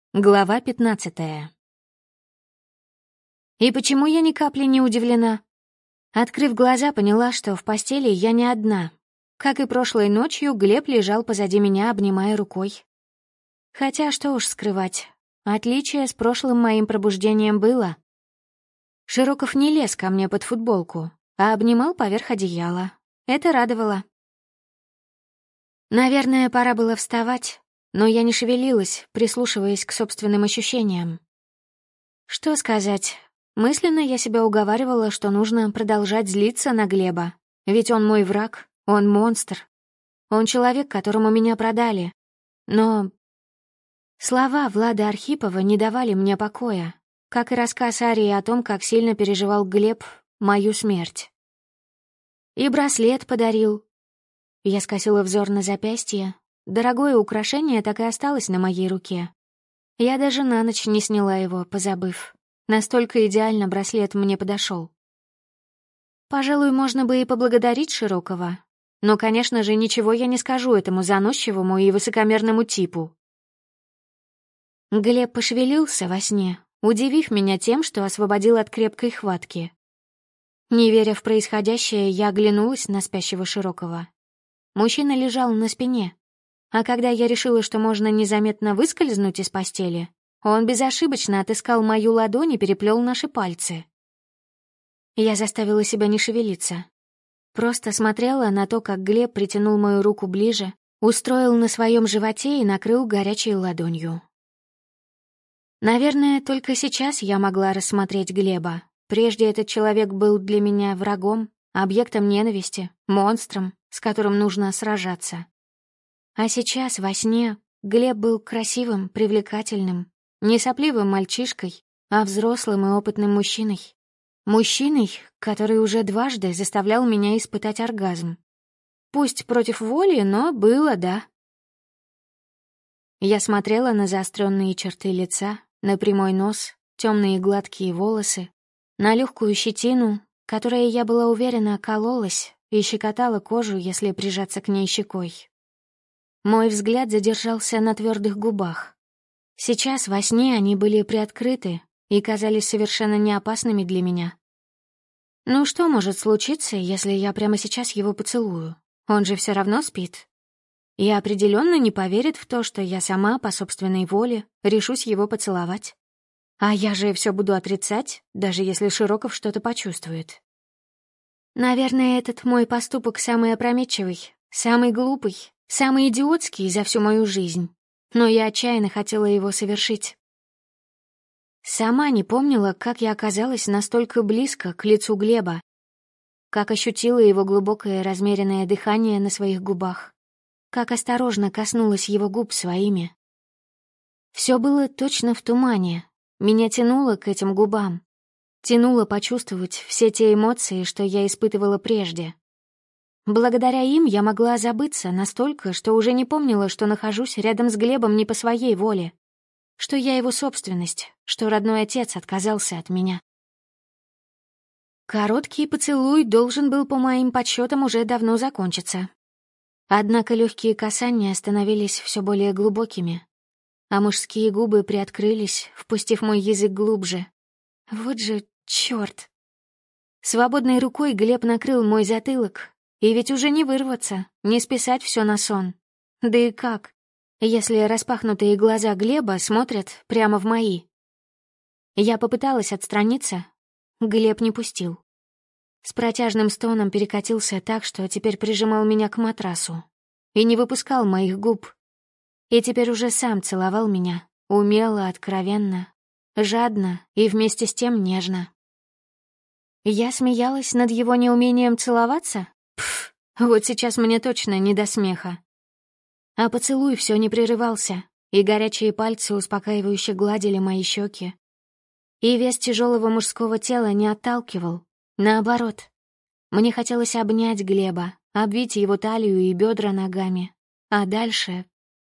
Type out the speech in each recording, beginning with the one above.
Глава 15. И почему я ни капли не удивлена? Открыв глаза, поняла, что в постели я не одна. Как и прошлой ночью, Глеб лежал позади меня, обнимая рукой. Хотя, что уж скрывать, отличие с прошлым моим пробуждением было. Широков не лез ко мне под футболку, а обнимал поверх одеяла. Это радовало. Наверное, пора было вставать, но я не шевелилась, прислушиваясь к собственным ощущениям. Что сказать? Мысленно я себя уговаривала, что нужно продолжать злиться на Глеба. Ведь он мой враг, он монстр. Он человек, которому меня продали. Но слова Влада Архипова не давали мне покоя, как и рассказ Арии о том, как сильно переживал Глеб мою смерть. И браслет подарил. Я скосила взор на запястье. Дорогое украшение так и осталось на моей руке. Я даже на ночь не сняла его, позабыв. Настолько идеально браслет мне подошел. Пожалуй, можно бы и поблагодарить Широкова. Но, конечно же, ничего я не скажу этому заносчивому и высокомерному типу. Глеб пошевелился во сне, удивив меня тем, что освободил от крепкой хватки. Не веря в происходящее, я оглянулась на спящего Широкова. Мужчина лежал на спине. А когда я решила, что можно незаметно выскользнуть из постели, он безошибочно отыскал мою ладонь и переплел наши пальцы. Я заставила себя не шевелиться. Просто смотрела на то, как Глеб притянул мою руку ближе, устроил на своем животе и накрыл горячей ладонью. Наверное, только сейчас я могла рассмотреть Глеба. Прежде этот человек был для меня врагом, объектом ненависти, монстром, с которым нужно сражаться. А сейчас, во сне, Глеб был красивым, привлекательным, не сопливым мальчишкой, а взрослым и опытным мужчиной. Мужчиной, который уже дважды заставлял меня испытать оргазм. Пусть против воли, но было, да. Я смотрела на заостренные черты лица, на прямой нос, темные гладкие волосы, на легкую щетину, которая, я была уверена, кололась и щекотала кожу, если прижаться к ней щекой. Мой взгляд задержался на твердых губах. Сейчас во сне они были приоткрыты и казались совершенно неопасными для меня. Ну что может случиться, если я прямо сейчас его поцелую? Он же все равно спит. И определенно не поверит в то, что я сама по собственной воле решусь его поцеловать. А я же все буду отрицать, даже если Широков что-то почувствует. Наверное, этот мой поступок самый опрометчивый, самый глупый, самый идиотский за всю мою жизнь. Но я отчаянно хотела его совершить. Сама не помнила, как я оказалась настолько близко к лицу Глеба, как ощутила его глубокое размеренное дыхание на своих губах, как осторожно коснулась его губ своими. Все было точно в тумане. Меня тянуло к этим губам. Тянуло почувствовать все те эмоции, что я испытывала прежде. Благодаря им я могла забыться настолько, что уже не помнила, что нахожусь рядом с Глебом не по своей воле, что я его собственность, что родной отец отказался от меня. Короткий поцелуй должен был, по моим подсчетам, уже давно закончиться. Однако легкие касания становились все более глубокими, а мужские губы приоткрылись, впустив мой язык глубже. Вот же чёрт! Свободной рукой Глеб накрыл мой затылок, и ведь уже не вырваться, не списать все на сон. Да и как, если распахнутые глаза Глеба смотрят прямо в мои? Я попыталась отстраниться, Глеб не пустил. С протяжным стоном перекатился так, что теперь прижимал меня к матрасу и не выпускал моих губ. И теперь уже сам целовал меня, умело, откровенно, жадно и вместе с тем нежно. Я смеялась над его неумением целоваться? Пф, вот сейчас мне точно не до смеха. А поцелуй все не прерывался, и горячие пальцы успокаивающе гладили мои щеки. И вес тяжелого мужского тела не отталкивал. Наоборот, мне хотелось обнять Глеба, обвить его талию и бедра ногами. А дальше...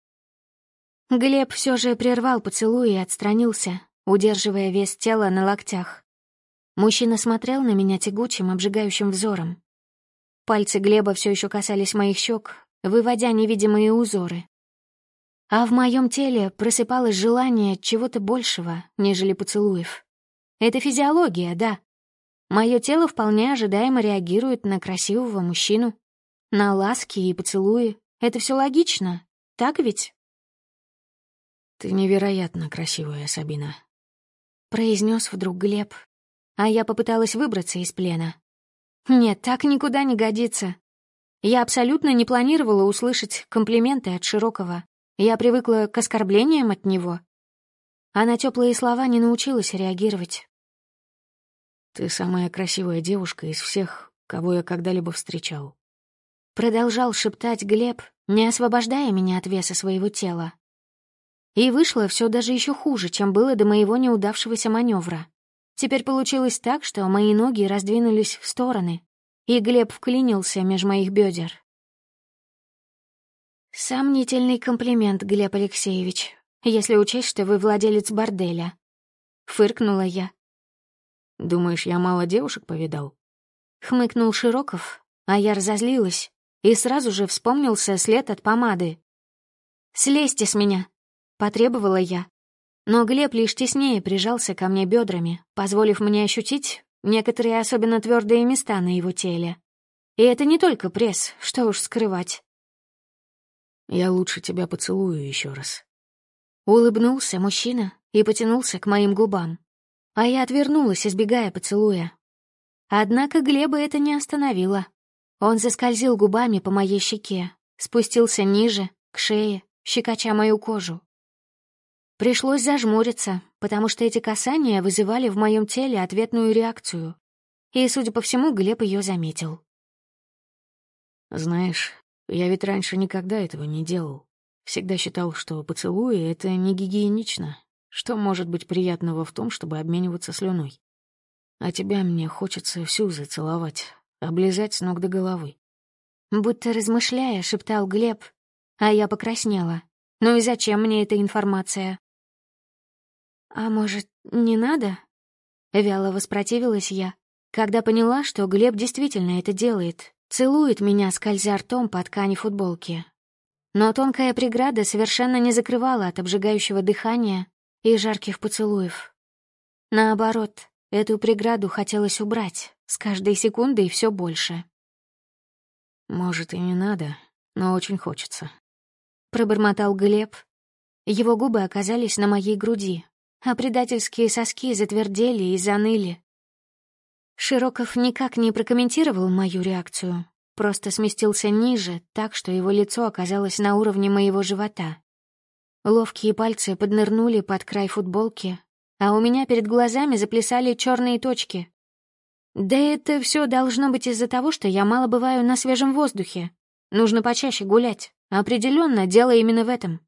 Глеб все же прервал поцелуй и отстранился, удерживая вес тела на локтях. Мужчина смотрел на меня тягучим, обжигающим взором. Пальцы Глеба все еще касались моих щек, выводя невидимые узоры. а в моем теле просыпалось желание чего-то большего, нежели поцелуев. Это физиология, да. Мое тело вполне ожидаемо реагирует на красивого мужчину, на ласки и поцелуи. Это все логично, так ведь? «Ты невероятно красивая, Сабина», — произнес вдруг Глеб, а я попыталась выбраться из плена. Нет, так никуда не годится. Я абсолютно не планировала услышать комплименты от Широкого. Я привыкла к оскорблениям от него, а на теплые слова не научилась реагировать. «Ты самая красивая девушка из всех, кого я когда-либо встречал», — продолжал шептать Глеб, не освобождая меня от веса своего тела. И вышло все даже еще хуже, чем было до моего неудавшегося маневра. Теперь получилось так, что мои ноги раздвинулись в стороны, и Глеб вклинился меж моих бедер. «Сомнительный комплимент, Глеб Алексеевич, если учесть, что вы владелец борделя», — фыркнула я. «Думаешь, я мало девушек повидал?» — хмыкнул Широков, а я разозлилась, и сразу же вспомнился след от помады. «Слезьте с меня!» — потребовала я. Но Глеб лишь теснее прижался ко мне бедрами, позволив мне ощутить некоторые особенно твердые места на его теле. И это не только пресс, что уж скрывать. «Я лучше тебя поцелую еще раз». Улыбнулся мужчина и потянулся к моим губам, а я отвернулась, избегая поцелуя. Однако Глеба это не остановило. Он заскользил губами по моей щеке, спустился ниже, к шее, щекоча мою кожу. Пришлось зажмуриться, потому что эти касания вызывали в моем теле ответную реакцию. И, судя по всему, Глеб ее заметил. «Знаешь, я ведь раньше никогда этого не делал. Всегда считал, что поцелуи — это не гигиенично. Что может быть приятного в том, чтобы обмениваться слюной? А тебя мне хочется всю зацеловать, облизать с ног до головы». Будто размышляя, шептал Глеб, а я покраснела. Ну и зачем мне эта информация? «А может, не надо?» — вяло воспротивилась я, когда поняла, что Глеб действительно это делает, целует меня, скользя ртом по ткани футболки. Но тонкая преграда совершенно не закрывала от обжигающего дыхания и жарких поцелуев. Наоборот, эту преграду хотелось убрать, с каждой секундой все больше. «Может, и не надо, но очень хочется», — пробормотал Глеб. Его губы оказались на моей груди, а предательские соски затвердели и заныли. Широков никак не прокомментировал мою реакцию, просто сместился ниже, так что его лицо оказалось на уровне моего живота. Ловкие пальцы поднырнули под край футболки, а у меня перед глазами заплясали черные точки. Да это все должно быть из-за того, что я мало бываю на свежем воздухе. Нужно почаще гулять. Определенно, дело именно в этом.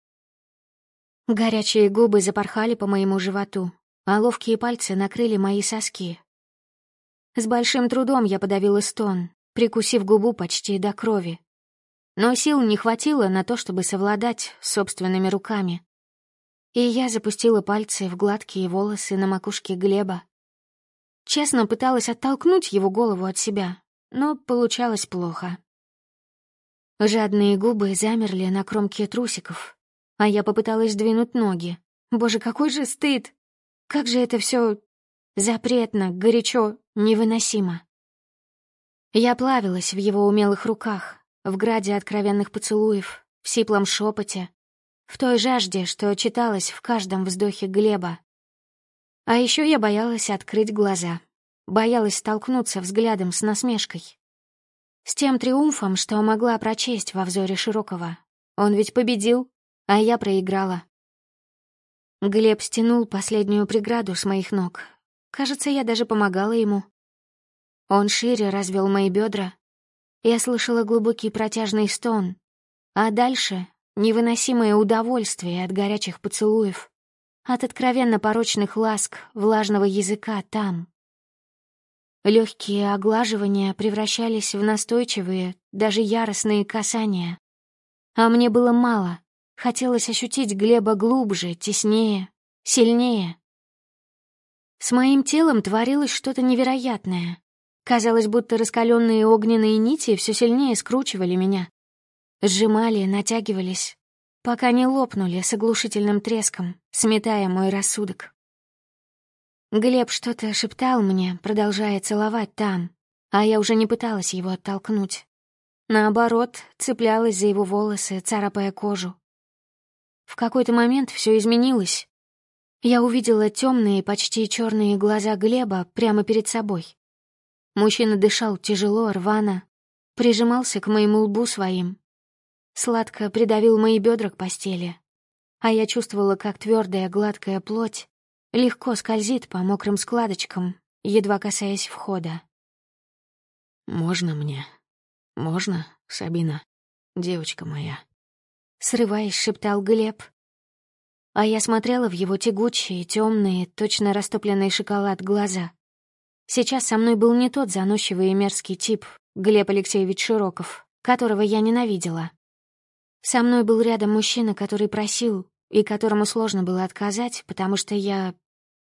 Горячие губы запорхали по моему животу, а ловкие пальцы накрыли мои соски. С большим трудом я подавила стон, прикусив губу почти до крови. Но сил не хватило на то, чтобы совладать с собственными руками. И я запустила пальцы в гладкие волосы на макушке Глеба. Честно пыталась оттолкнуть его голову от себя, но получалось плохо. Жадные губы замерли на кромке трусиков, а я попыталась сдвинуть ноги. Боже, какой же стыд! Как же это все запретно, горячо, невыносимо. Я плавилась в его умелых руках, в граде откровенных поцелуев, в сиплом шепоте, в той жажде, что читалось в каждом вздохе Глеба. А еще я боялась открыть глаза, боялась столкнуться взглядом с насмешкой. С тем триумфом, что могла прочесть во взоре Широкого. Он ведь победил, а я проиграла. Глеб стянул последнюю преграду с моих ног. Кажется, я даже помогала ему. Он шире развел мои бедра. Я слышала глубокий протяжный стон, а дальше — невыносимое удовольствие от горячих поцелуев, от откровенно порочных ласк влажного языка там. Легкие оглаживания превращались в настойчивые, даже яростные касания. А мне было мало. Хотелось ощутить Глеба глубже, теснее, сильнее. С моим телом творилось что-то невероятное. Казалось, будто раскаленные огненные нити все сильнее скручивали меня. Сжимали, натягивались. пока не лопнули с оглушительным треском, сметая мой рассудок. Глеб что-то шептал мне, продолжая целовать там, а я уже не пыталась его оттолкнуть. Наоборот, цеплялась за его волосы, царапая кожу. В какой-то момент все изменилось. Я увидела темные, почти черные глаза Глеба прямо перед собой. Мужчина дышал тяжело, рвано, прижимался к моему лбу своим. Сладко придавил мои бедра к постели, а я чувствовала, как твердая гладкая плоть легко скользит по мокрым складочкам, едва касаясь входа. «Можно мне? Можно, Сабина? Девочка моя?» Срываясь, шептал Глеб. А я смотрела в его тягучие, темные, точно растопленный шоколад глаза. Сейчас со мной был не тот заносчивый и мерзкий тип, Глеб Алексеевич Широков, которого я ненавидела. Со мной был рядом мужчина, который просил, и которому сложно было отказать, потому что я...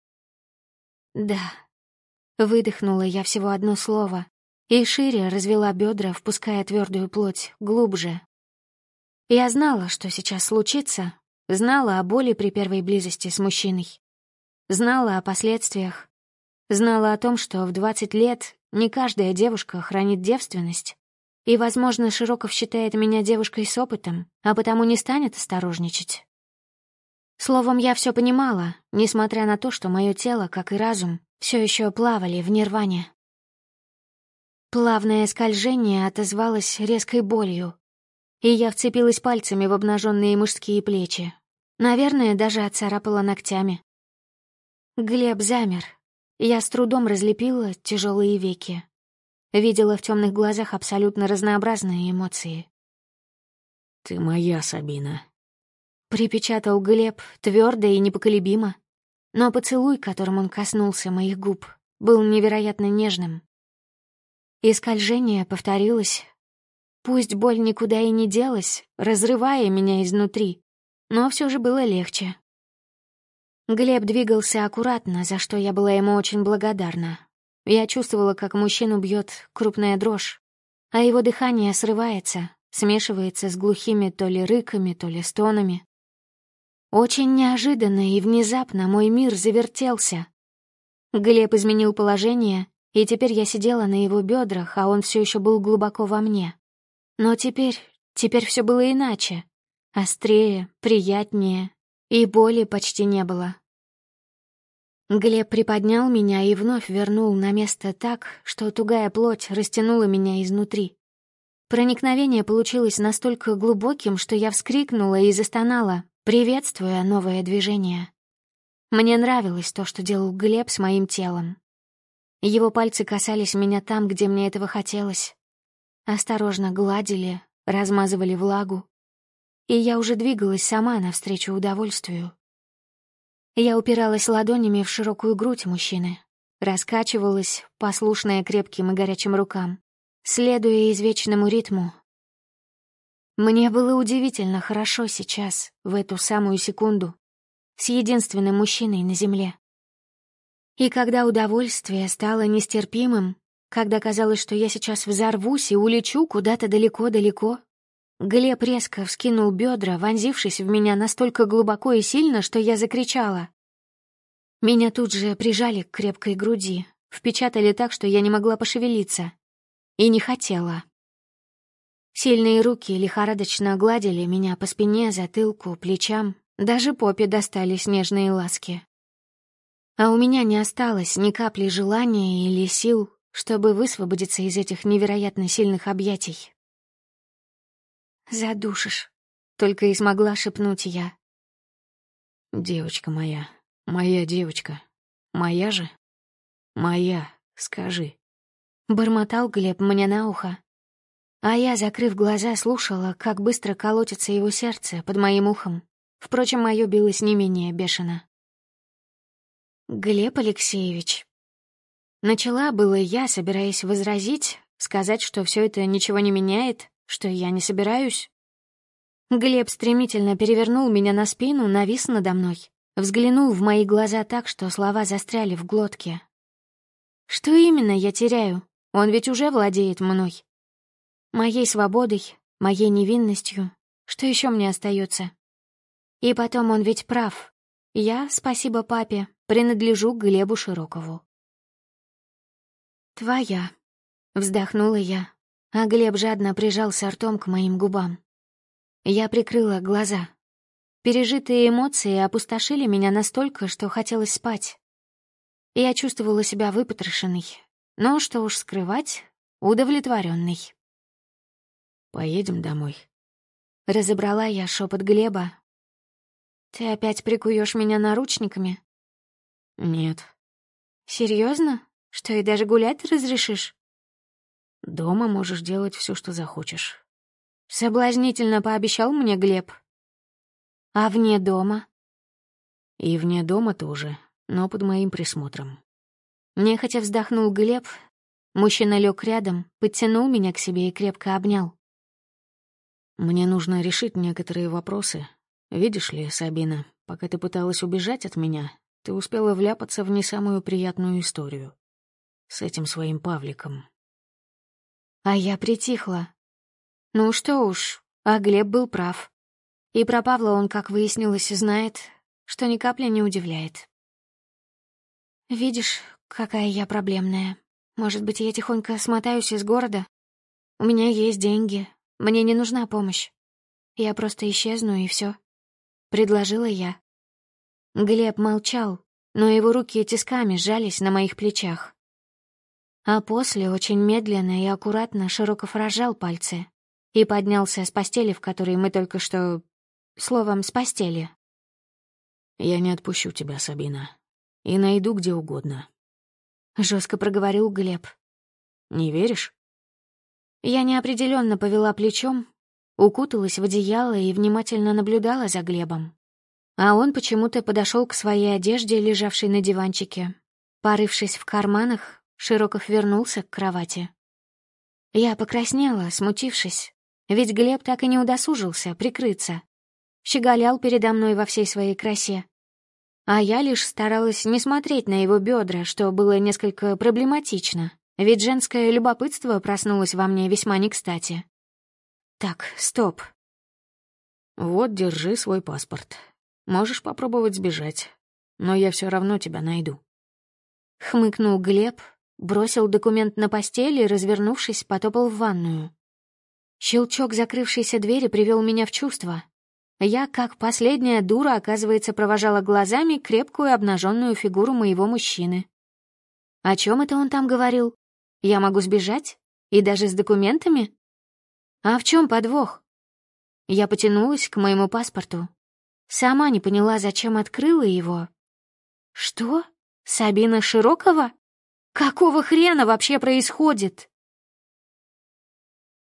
Да. Выдохнула я всего одно слово и шире развела бедра, впуская твердую плоть глубже. Я знала, что сейчас случится, знала о боли при первой близости с мужчиной, знала о последствиях, знала о том, что в 20 лет не каждая девушка хранит девственность, и, возможно, Широков считает меня девушкой с опытом, а потому не станет осторожничать. Словом, я все понимала, несмотря на то, что мое тело, как и разум, все еще плавали в нирване. Плавное скольжение отозвалось резкой болью, и я вцепилась пальцами в обнаженные мужские плечи. Наверное, даже отцарапала ногтями. Глеб замер. Я с трудом разлепила тяжелые веки. Видела в темных глазах абсолютно разнообразные эмоции. «Ты моя, Сабина», — припечатал Глеб твердо и непоколебимо. Но поцелуй, которым он коснулся моих губ, был невероятно нежным. И скольжение повторилось. Пусть боль никуда и не делась, разрывая меня изнутри, но все же было легче. Глеб двигался аккуратно, за что я была ему очень благодарна. Я чувствовала, как мужчину бьет крупная дрожь, а его дыхание срывается, смешивается с глухими то ли рыками, то ли стонами. Очень неожиданно и внезапно мой мир завертелся. Глеб изменил положение, и теперь я сидела на его бедрах, а он все еще был глубоко во мне. Но теперь все было иначе. Острее, приятнее, и боли почти не было. Глеб приподнял меня и вновь вернул на место так, что тугая плоть растянула меня изнутри. Проникновение получилось настолько глубоким, что я вскрикнула и застонала, приветствуя новое движение. Мне нравилось то, что делал Глеб с моим телом. Его пальцы касались меня там, где мне этого хотелось. Осторожно гладили, размазывали влагу. И я уже двигалась сама навстречу удовольствию. Я упиралась ладонями в широкую грудь мужчины, раскачивалась, послушная крепким и горячим рукам, следуя извечному ритму. Мне было удивительно хорошо сейчас, в эту самую секунду, с единственным мужчиной на земле. И когда удовольствие стало нестерпимым, когда казалось, что я сейчас взорвусь и улечу куда-то далеко-далеко, Глеб резко вскинул бедра, вонзившись в меня настолько глубоко и сильно, что я закричала. Меня тут же прижали к крепкой груди, впечатали так, что я не могла пошевелиться. И не хотела. Сильные руки лихорадочно гладили меня по спине, затылку, плечам, даже попе достались нежные ласки. А у меня не осталось ни капли желания или сил, чтобы высвободиться из этих невероятно сильных объятий. «Задушишь», — только и смогла шепнуть я. «Девочка моя, моя девочка, моя же? Моя, скажи». Бормотал Глеб мне на ухо. А я, закрыв глаза, слушала, как быстро колотится его сердце под моим ухом. Впрочем, мое билось не менее бешено. «Глеб Алексеевич». Начала было я, собираясь возразить, сказать, что все это ничего не меняет, что я не собираюсь. Глеб стремительно перевернул меня на спину, навис надо мной, взглянул в мои глаза так, что слова застряли в глотке. Что именно я теряю? Он ведь уже владеет мной. Моей свободой, моей невинностью. Что еще мне остается? И потом он ведь прав. Я, спасибо папе, принадлежу Глебу Широкову. «Твоя», — вздохнула я, а Глеб жадно прижался ртом к моим губам. Я прикрыла глаза. Пережитые эмоции опустошили меня настолько, что хотелось спать. Я чувствовала себя выпотрошенной, но, что уж скрывать, удовлетворенной. «Поедем домой». Разобрала я шепот Глеба. «Ты опять прикуешь меня наручниками?» «Нет». «Серьезно? Что, и даже гулять разрешишь?» «Дома можешь делать все, что захочешь». Соблазнительно пообещал мне Глеб. «А вне дома?» «И вне дома тоже, но под моим присмотром». Нехотя вздохнул Глеб. Мужчина лег рядом, подтянул меня к себе и крепко обнял. «Мне нужно решить некоторые вопросы. Видишь ли, Сабина, пока ты пыталась убежать от меня, ты успела вляпаться в не самую приятную историю. С этим своим Павликом». А я притихла. Ну что уж, а Глеб был прав. И про Павла он, как выяснилось, знает, что ни капли не удивляет. «Видишь, какая я проблемная. Может быть, я тихонько смотаюсь из города? У меня есть деньги, мне не нужна помощь. Я просто исчезну, и все. Предложила я. Глеб молчал, но его руки тисками сжались на моих плечах. А после очень медленно и аккуратно Широков разжал пальцы и поднялся с постели, в которой мы только что... Словом, с постели. «Я не отпущу тебя, Сабина, и найду где угодно», — жестко проговорил Глеб. «Не веришь?» Я неопределенно повела плечом, укуталась в одеяло и внимательно наблюдала за Глебом. А он почему-то подошел к своей одежде, лежавшей на диванчике. Порывшись в карманах, Широков вернулся к кровати. Я покраснела, смутившись, ведь Глеб так и не удосужился прикрыться. Щеголял передо мной во всей своей красе. А я лишь старалась не смотреть на его бедра, что было несколько проблематично, ведь женское любопытство проснулось во мне весьма не кстати. Так, стоп. «Вот, держи свой паспорт. Можешь попробовать сбежать, но я все равно тебя найду». Хмыкнул Глеб, бросил документ на постель и, развернувшись, потопал в ванную. Щелчок закрывшейся двери привел меня в чувство. Я, как последняя дура, оказывается, провожала глазами крепкую обнаженную фигуру моего мужчины. О чем это он там говорил? Я могу сбежать? И даже с документами? А в чем подвох? Я потянулась к моему паспорту. Сама не поняла, зачем открыла его. Что? Сабина Широкова? Какого хрена вообще происходит?